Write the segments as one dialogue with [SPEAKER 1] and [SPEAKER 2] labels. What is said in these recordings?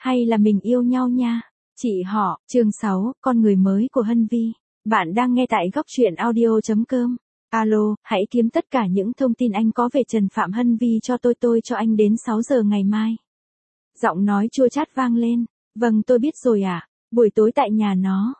[SPEAKER 1] hay là mình yêu nhau nha. Chị họ, chương 6, con người mới của Hân Vi. Bạn đang nghe tại góc truyện audio.com. Alo, hãy kiếm tất cả những thông tin anh có về Trần Phạm Hân Vi cho tôi cho anh đến 6 giờ ngày mai. Giọng nói chua chát vang lên. Vâng, tôi biết rồi ạ. Buổi tối tại nhà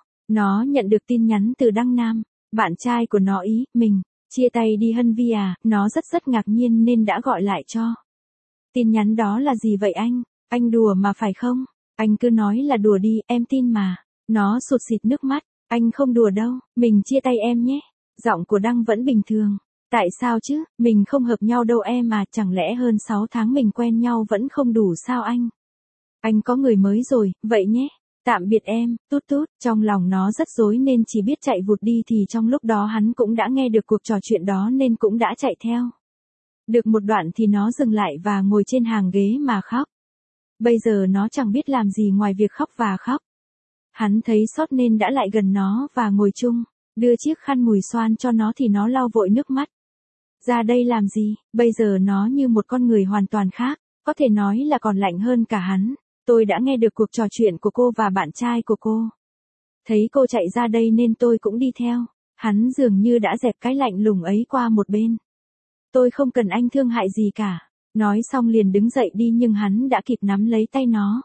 [SPEAKER 1] nó nhận được tin nhắn từ Đăng Nam, bạn trai của nó ý, mình chia tay đi Hân Vi à, nó rất ngạc nhiên nên đã gọi lại cho. Tin nhắn đó là gì vậy anh? Anh đùa mà phải không? Anh cứ nói là đùa đi, em tin mà. Nó sụt sịt nước mắt, anh không đùa đâu, mình chia tay em nhé. Giọng của Đăng vẫn bình thường. Tại sao chứ, mình không hợp nhau đâu em mà, chẳng lẽ hơn 6 tháng mình quen nhau vẫn không đủ sao anh? Anh có người mới rồi, vậy nhé. Tạm biệt em, tút tút. Trong lòng nó rất rối nên chỉ biết chạy vụt đi thì trong lúc đó hắn cũng đã nghe được cuộc trò chuyện đó nên cũng đã chạy theo. Được một đoạn thì nó dừng lại và ngồi trên hàng ghế mà khóc. Bây giờ nó chẳng biết làm gì ngoài việc khóc và khóc. Hắn thấy xót nên đã lại gần nó và ngồi chung, đưa chiếc khăn mùi xoan cho nó thì nó lau vội nước mắt. Ra đây làm gì, bây giờ nó như một con người hoàn toàn khác, có thể nói là còn lạnh hơn cả hắn. Tôi đã nghe được cuộc trò chuyện của cô và bạn trai của cô. Thấy cô chạy ra đây nên tôi cũng đi theo. Hắn dường như đã dẹp cái lạnh lùng ấy qua một bên. Tôi không cần anh thương hại gì cả. Nói xong liền đứng dậy đi nhưng hắn đã kịp nắm lấy tay nó.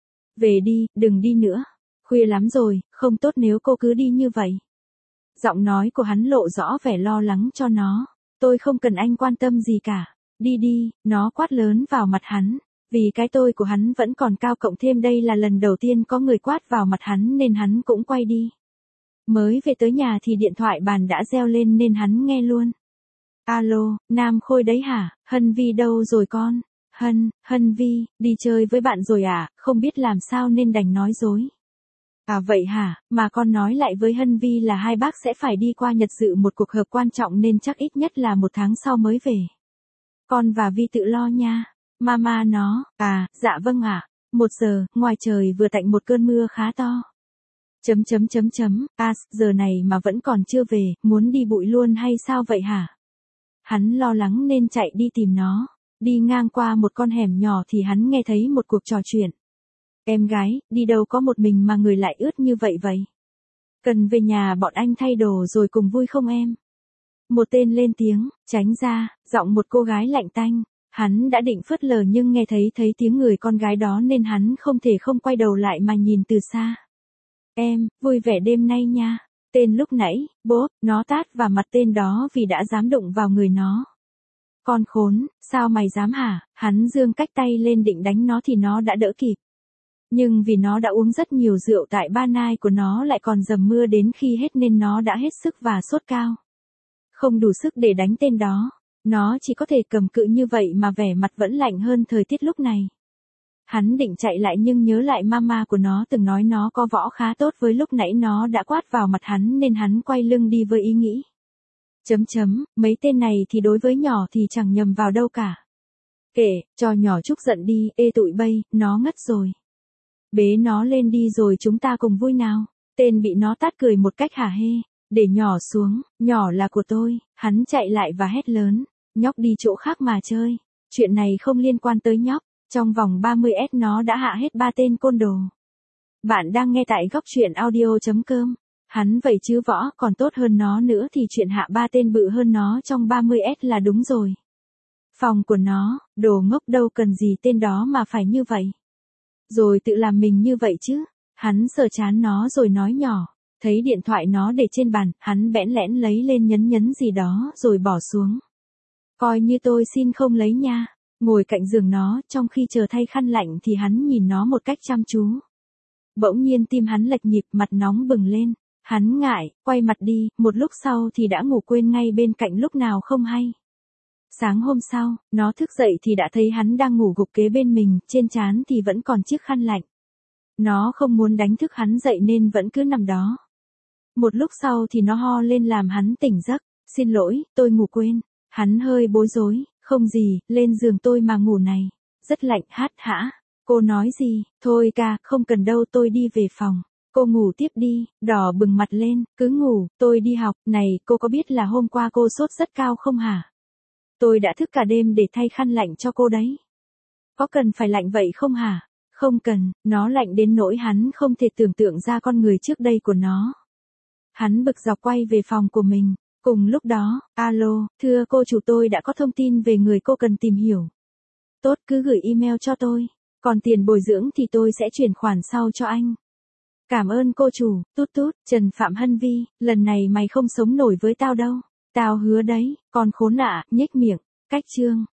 [SPEAKER 1] Về đi, đừng đi nữa. Khuya lắm rồi, không tốt nếu cô cứ đi như vậy. Giọng nói của hắn lộ rõ vẻ lo lắng cho nó. Tôi không cần anh quan tâm gì cả. Đi đi, nó quát lớn vào mặt hắn. Vì cái tôi của hắn vẫn còn cao cộng thêm đây là lần đầu tiên có người quát vào mặt hắn nên hắn cũng quay đi. Mới về tới nhà thì điện thoại bàn đã reo lên nên hắn nghe luôn. Alo, Nam Khôi đấy hả, Hân Vi đâu rồi con? Hân Vi, đi chơi với bạn rồi à, không biết làm sao nên đành nói dối. À vậy hả, mà con nói lại với Hân Vi là hai bác sẽ phải đi qua Nhật dự một cuộc họp quan trọng nên chắc ít nhất là 1 tháng sau mới về. Con và Vi tự lo nha. Mama nó, dạ vâng ạ. 1 giờ, ngoài trời vừa tạnh một cơn mưa khá to. Giờ này mà vẫn còn chưa về, muốn đi bụi luôn hay sao vậy hả? Hắn lo lắng nên chạy đi tìm nó. Đi ngang qua một con hẻm nhỏ thì hắn nghe thấy một cuộc trò chuyện. Em gái, đi đâu có một mình mà người lại ướt như vậy vậy? Cần về nhà bọn anh thay đồ rồi cùng vui không em? Một tên lên tiếng, tránh ra, giọng một cô gái lạnh tanh. Hắn đã định phớt lờ nhưng nghe thấy tiếng người con gái đó nên hắn không thể không quay đầu lại mà nhìn từ xa. Em, vui vẻ đêm nay nha. Tên lúc nãy, bốp, nó tát vào mặt tên đó vì đã dám đụng vào người nó. Con khốn, sao mày dám hả? Hắn giương cách tay lên định đánh nó thì nó đã đỡ kịp. Nhưng vì nó đã uống rất nhiều rượu tại ba nai của nó lại còn dầm mưa đến khi hết nên nó đã hết sức và sốt cao. Không đủ sức để đánh tên đó. Nó chỉ có thể cầm cự như vậy mà vẻ mặt vẫn lạnh hơn thời tiết lúc này. Hắn định chạy lại nhưng nhớ lại mama của nó từng nói nó có võ khá tốt với lúc nãy nó đã quát vào mặt hắn nên hắn quay lưng đi với ý nghĩ. Mấy tên này thì đối với nhỏ thì chẳng nhầm vào đâu cả. Kệ, cho nhỏ Trúc giận đi, ê tụi bay, nó ngất rồi. Bế nó lên đi rồi chúng ta cùng vui nào. Tên bị nó tát cười một cách hả hê. Để nhỏ xuống, nhỏ là của tôi. Hắn chạy lại và hét lớn. Nhóc đi chỗ khác mà chơi. Chuyện này không liên quan tới nhóc. Trong vòng 30s nó đã hạ hết 3 tên côn đồ. Bạn đang nghe tại góc truyện audio.com. Hắn vậy chứ võ còn tốt hơn nó nữa thì chuyện hạ 3 tên bự hơn nó trong 30s là đúng rồi. Phòng của nó, đồ ngốc đâu cần gì tên đó mà phải như vậy. Rồi tự làm mình như vậy chứ. Hắn sờ chán nó rồi nói nhỏ. Thấy điện thoại nó để trên bàn, hắn bẽn lẽn lấy lên nhấn gì đó rồi bỏ xuống. Coi như tôi xin không lấy nha. Ngồi cạnh giường nó, trong khi chờ thay khăn lạnh thì hắn nhìn nó một cách chăm chú. Bỗng nhiên tim hắn lệch nhịp, mặt nóng bừng lên. Hắn ngại, quay mặt đi, một lúc sau thì đã ngủ quên ngay bên cạnh lúc nào không hay. Sáng hôm sau, nó thức dậy thì đã thấy hắn đang ngủ gục kế bên mình, trên trán thì vẫn còn chiếc khăn lạnh. Nó không muốn đánh thức hắn dậy nên vẫn cứ nằm đó. Một lúc sau thì nó ho lên làm hắn tỉnh giấc. Xin lỗi, tôi ngủ quên. Hắn hơi bối rối. Không gì, lên giường tôi mà ngủ này. Rất lạnh hả? Cô nói gì? Thôi ca, không cần đâu tôi đi về phòng. Cô ngủ tiếp đi, đỏ bừng mặt lên, cứ ngủ, tôi đi học. Này, cô có biết là hôm qua cô sốt rất cao không hả? Tôi đã thức cả đêm để thay khăn lạnh cho cô đấy. Có cần phải lạnh vậy không hả? Không cần, nó lạnh đến nỗi hắn không thể tưởng tượng ra con người trước đây của nó. Hắn bực dọc quay về phòng của mình. Cùng lúc đó, alo, thưa cô chủ, tôi đã có thông tin về người cô cần tìm hiểu. Tốt, cứ gửi email cho tôi. Còn tiền bồi dưỡng thì tôi sẽ chuyển khoản sau cho anh. Cảm ơn cô chủ, tút tút. Trần Phạm Hân Vi, lần này mày không sống nổi với tao đâu. Tao hứa đấy, con khốn nạn, nhếch miệng. Cách chương.